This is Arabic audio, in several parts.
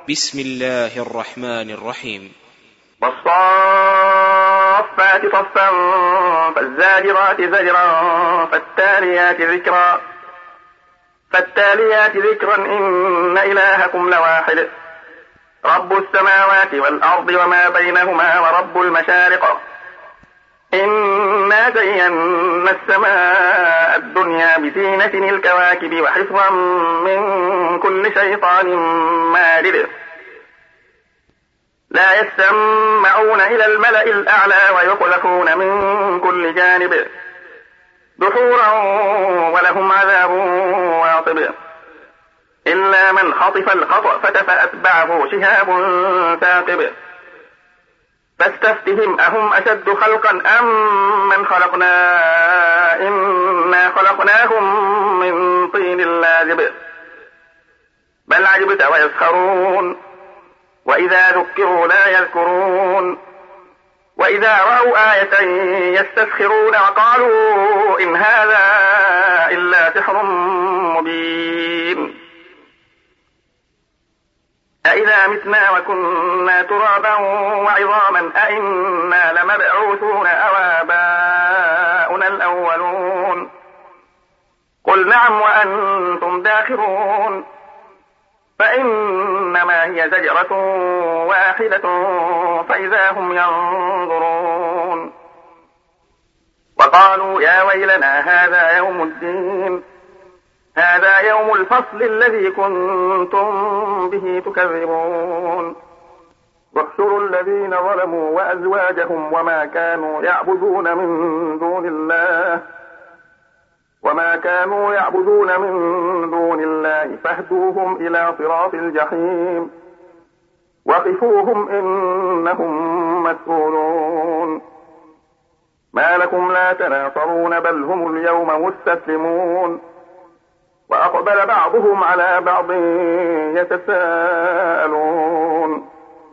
بسم الله الرحمن الرحيم. والصافات صفا فالزاجرات زجرا فالتاليات ذكرا إن إلهكم لواحد رب السماوات والأرض وما بينهما ورب المشارق إنا زينا السماء الدنيا بزينة الكواكب وحفظا من كل شيطان مارد لا يسمعون إلى الملأ الأعلى ويقذفون من كل جانب دحورا ولهم عذاب واصب إلا من خطف الخطفة فأتبعه شهاب ثاقب فاستفتهم أهم أشد خلقا أم من خلقنا إنا خلقناهم من طين لازب بل عجبت ويسخرون وإذا ذكروا لا يذكرون وإذا رأوا آية يستسخرون وقالوا إن هذا إلا سحر مبين أإذا متنا وكنا ترابا وعظاما أإنا لمبعوثون أو آباؤنا الأولون قل نعم وأنتم داخرون فإنما هي زجرة واحدة فإذا هم ينظرون وقالوا يا ويلنا هذا يوم الدين هذا يوم الفصل الذي كنتم به تكذبون واحشروا الذين ظلموا وأزواجهم وما كانوا يعبدون من دون الله فاهدوهم إلى صراط الجحيم وقفوهم إنهم مسؤولون ما لكم لا تناصرون بل هم اليوم مستسلمون وأقبل بعضهم على بعض يتساءلون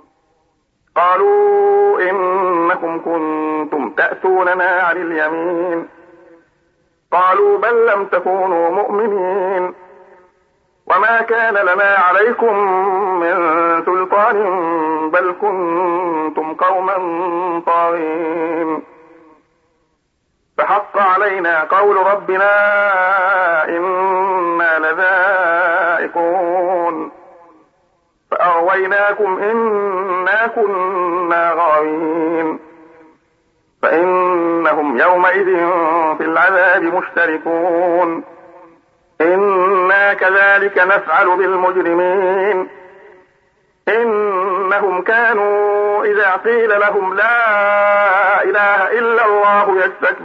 قالوا إنكم كنتم تأتوننا عن اليمين قالوا بل لم تكونوا مؤمنين وما كان لنا عليكم من سلطان بل كنتم قوما طاغين فحق علينا قول ربنا إنا لذائقون فأغويناكم إنا كنا غاوين فإنهم يومئذ في العذاب مشتركون إنا كذلك نفعل بالمجرمين إنهم كانوا إذا قيل لهم لا إله إلا الله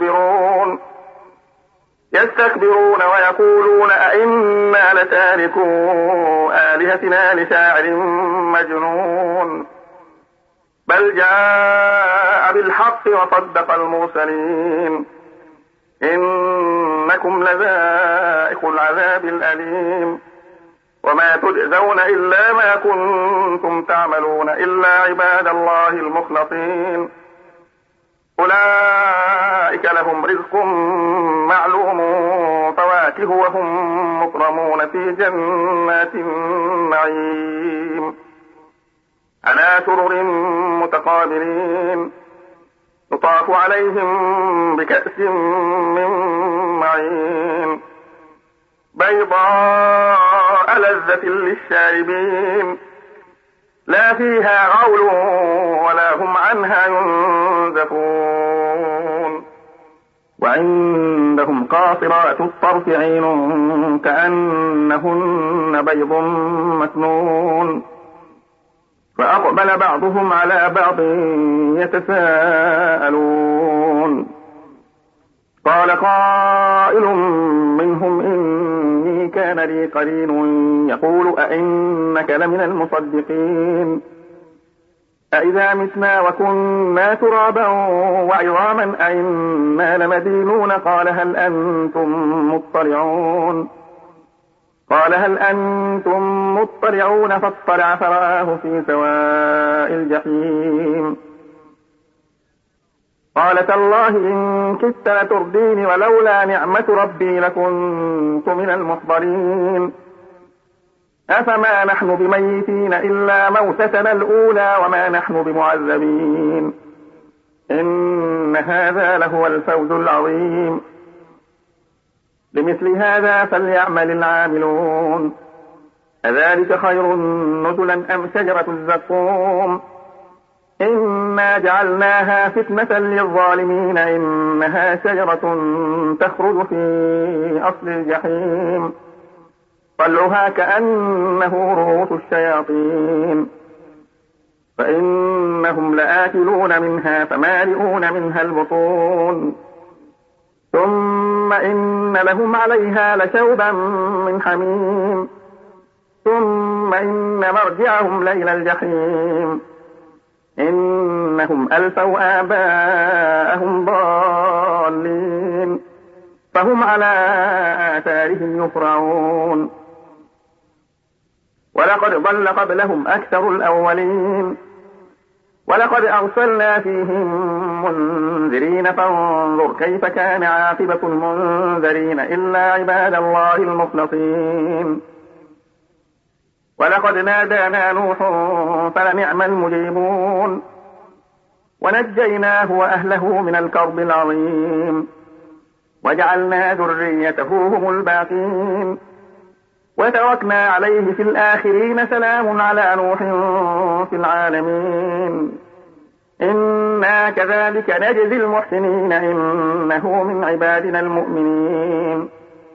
يستكبرون ويقولون أئنا لتاركو آلهتنا لشاعر مجنون بل جاء بالحق وصدق المرسلين إنكم لذائق العذاب الأليم وما تجزون إلا ما كنتم تعملون إلا عباد الله المخلصين أولئك لهم رزق معلوم فواكه وهم مكرمون في جنات النعيم على سرر متقابلين يطاف عليهم بكأس من معين بيضاء لذة للشاربين لا فيها غول ولا هم عنها ينزفون وعندهم قاصرات الطرف عين كأنهن بيض مكنون فأقبل بعضهم على بعض يتساءلون قال قائل منهم إني كان لي قرين يقول أئنك لمن المصدقين أئذا متنا وكنا ترابا وعظاما أئنا لمدينون قال هل أنتم مطلعون فاطلع فرآه في سواء الجحيم قال تالله إن كدت لتردين ولولا نعمة ربي لكنت من المحضرين أفما نحن بميتين إلا موتتنا الأولى وما نحن بمعذبين إن هذا لهو الفوز العظيم لمثل هذا فليعمل العاملون أذلك خير نزلا أم شجرة الزقوم إنا جعلناها فتنة للظالمين إنها شجرة تخرج في أصل الجحيم طلعها كأنه رؤوس الشياطين فإنهم لآكلون منها فمالئون منها البطون ثم إن لهم عليها لشوبا من حميم ثم إن مرجعهم لإلى الجحيم إنهم ألفوا آباءهم ضالين فهم على آثارهم يفرعون ولقد ضل قبلهم أكثر الأولين ولقد أرسلنا فيهم منذرين فانظر كيف كان عاقبة المنذرين إلا عباد الله المخلصين ولقد نادانا نوح فلنعم المجيبون ونجيناه وأهله من الكرب العظيم وجعلنا ذريته هم الباقين وتركنا عليه في الآخرين سلام على نوح في العالمين إنا كذلك نجزي المحسنين إنه من عبادنا المؤمنين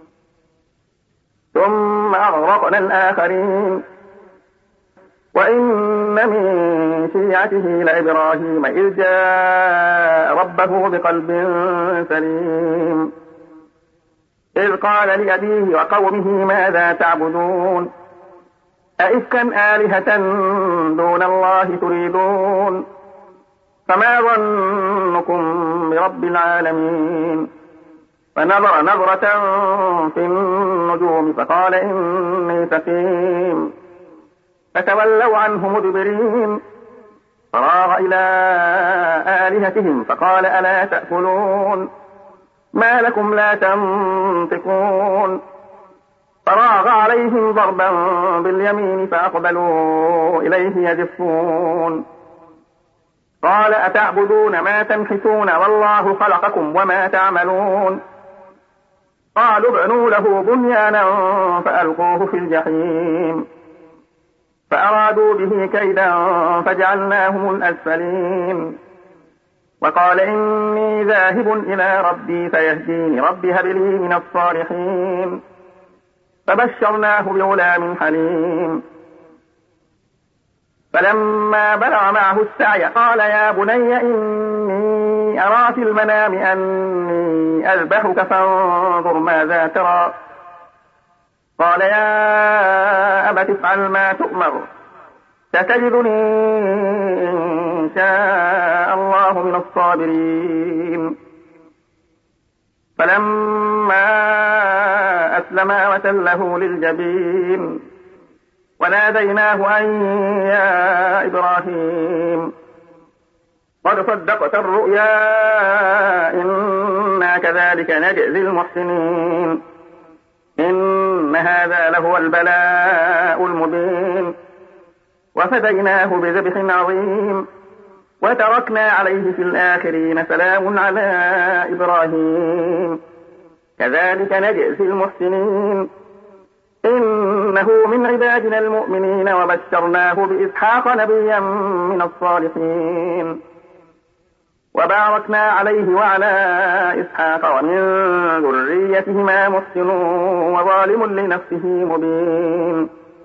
ثم أغرقنا الآخرين وإن من شيعته لإبراهيم إذ جاء ربه بقلب سليم إذ قال لأبيه وقومه ماذا تعبدون أئفكا آلهة دون الله تريدون فما ظنكم برب العالمين فنظر نظرة في النجوم فقال إني سقيم فتولوا عنه مدبرين فراغ إلى آلهتهم فقال ألا تأكلون ما لكم لا تنطقون فراغ عليهم ضربا باليمين فأقبلوا إليه يزفون قال أتعبدون ما تنحتون والله خلقكم وما تعملون قالوا ابنوا له بنيانا فألقوه في الجحيم فأرادوا به كيدا فجعلناهم الأسفلين وقال إني ذاهب إلى ربي فيهديني ربي هب لي من الصالحين فبشرناه بغلام حليم فلما بلغ معه السعي قال يا بني إني أرى في المنام أني أذبحك فانظر ماذا ترى قال يا أبت افعل ما تؤمر ستجدني إن شاء الله من الصابرين فلما أسلما وتله للجبين وناديناه أن يا إبراهيم قد صدقت الرؤيا إنا كذلك نجزي المحسنين إن هذا لهو البلاء المبين وفديناه بذبح عظيم وتركنا عليه في الآخرين سلام على إبراهيم كذلك نجزي المحسنين إنه من عبادنا المؤمنين وبشرناه بإسحاق نبيا من الصالحين وباركنا عليه وعلى إسحاق ومن ذريتهما محسن وظالم لنفسه مبين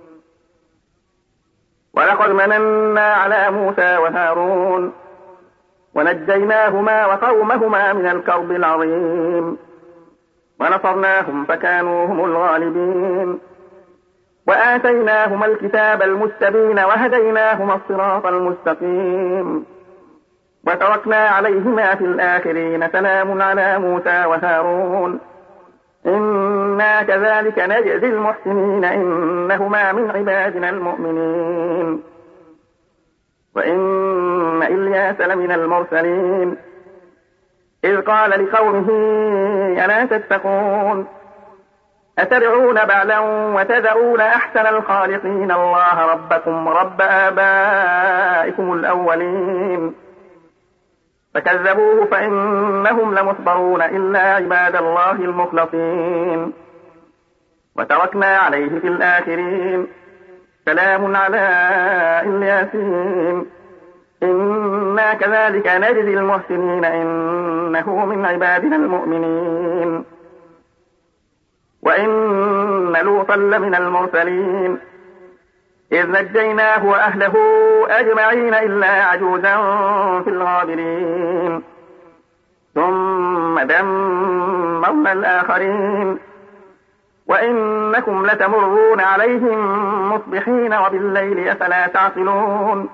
ولقد مننا على موسى وهارون ونجيناهما وقومهما من الكرب العظيم ونصرناهم فكانوا هم الغالبين وآتيناهما الكتاب المستبين وهديناهما الصراط المستقيم وتركنا عليهما في الآخرين سلام على موسى وهارون إنا كذلك نجزي المحسنين إنهما من عبادنا المؤمنين وإن إلياس لمن المرسلين إذ قال لقومه ألا تتقون أتدعون بعلا وتذرون أحسن الخالقين الله ربكم رب آبائكم الأولين فكذبوه فإنهم لمحضرون إلا عباد الله المخلصين وتركنا عليه في الآخرين سلام على الياسين إنا كذلك نجزي المحسنين إنه من عبادنا المؤمنين وإن لوطا لمن المرسلين إذ نجيناه وأهله أجمعين إلا عجوزا في الغابرين ثم دمرنا الآخرين وإنكم لتمرون عليهم مصبحين وبالليل أفلا تعقلون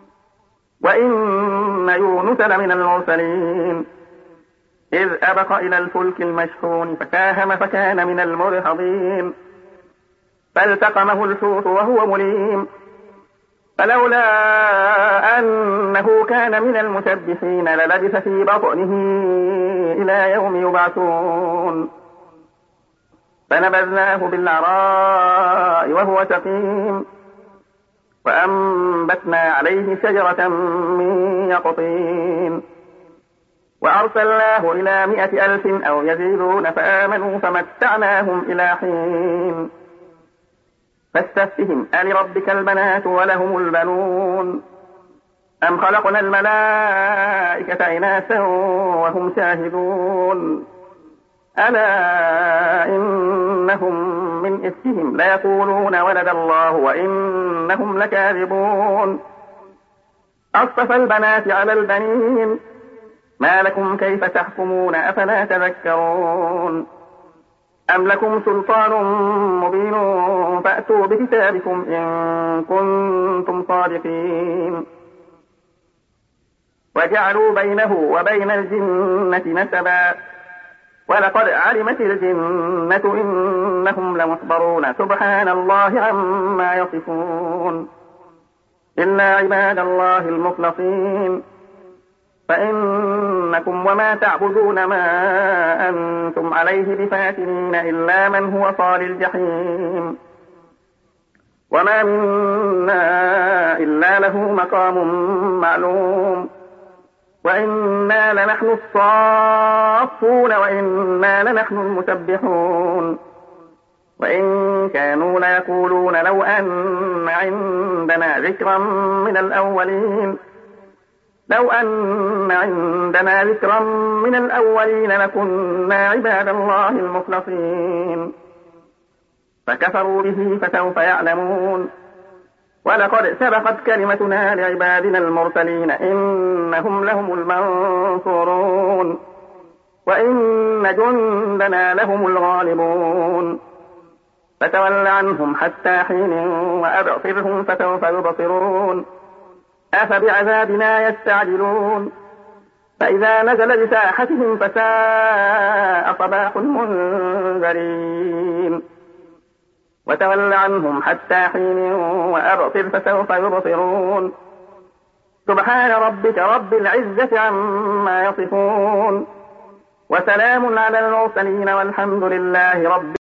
وإن يونس لمن المرسلين إذ أبق إلى الفلك المشحون فساهم فكان من المدحضين فالتقمه الحوت وهو مليم فلولا أنه كان من المسبحين للبث في بطنه إلى يوم يبعثون فنبذناه بالعراء وهو سقيم وأنبتنا عليه شجرة من يقطين وأرسلناه إلى 100,000 أو يزيدون فآمنوا فمتعناهم إلى حين فاستفتهم ألربك البنات ولهم البنون أم خلقنا الملائكة إناثا وهم شاهدون ألا إنهم من إفكهم ليقولون ولد الله وإنهم لكاذبون أصطفى البنات على البنين ما لكم كيف تحكمون أفلا تذكرون أم لكم سلطان مبين فأتوا بكتابكم إن كنتم صادقين وجعلوا بينه وبين الجنة نسبا ولقد علمت الجنة إنهم لمحضرون سبحان الله عما يصفون إلا عباد الله المخلصين فإنكم وما تعبدون ما أنتم عليه بفاتنين إلا من هو صال الجحيم وما منا إلا له مقام معلوم وإنا لنحن الصافون وإنا لنحن المسبحون وإن كانوا ليقولون لو أن عندنا ذكرا من الأولين لكنا عباد الله المخلصين فكفروا به فسوف يعلمون ولقد سبقت كلمتنا لعبادنا المرسلين إنهم لهم المنصورون وإن جندنا لهم الغالبون فتول عنهم حتى حين وأبصرهم فسوف يبصرون أفبعذابنا يستعجلون فإذا نزل بساحتهم فساء صباح المنذرين وتول عنهم حتى حين وأبصر فسوف يبصرون سبحان ربك رب العزة عما يصفون وسلام على المرسلين والحمد لله رب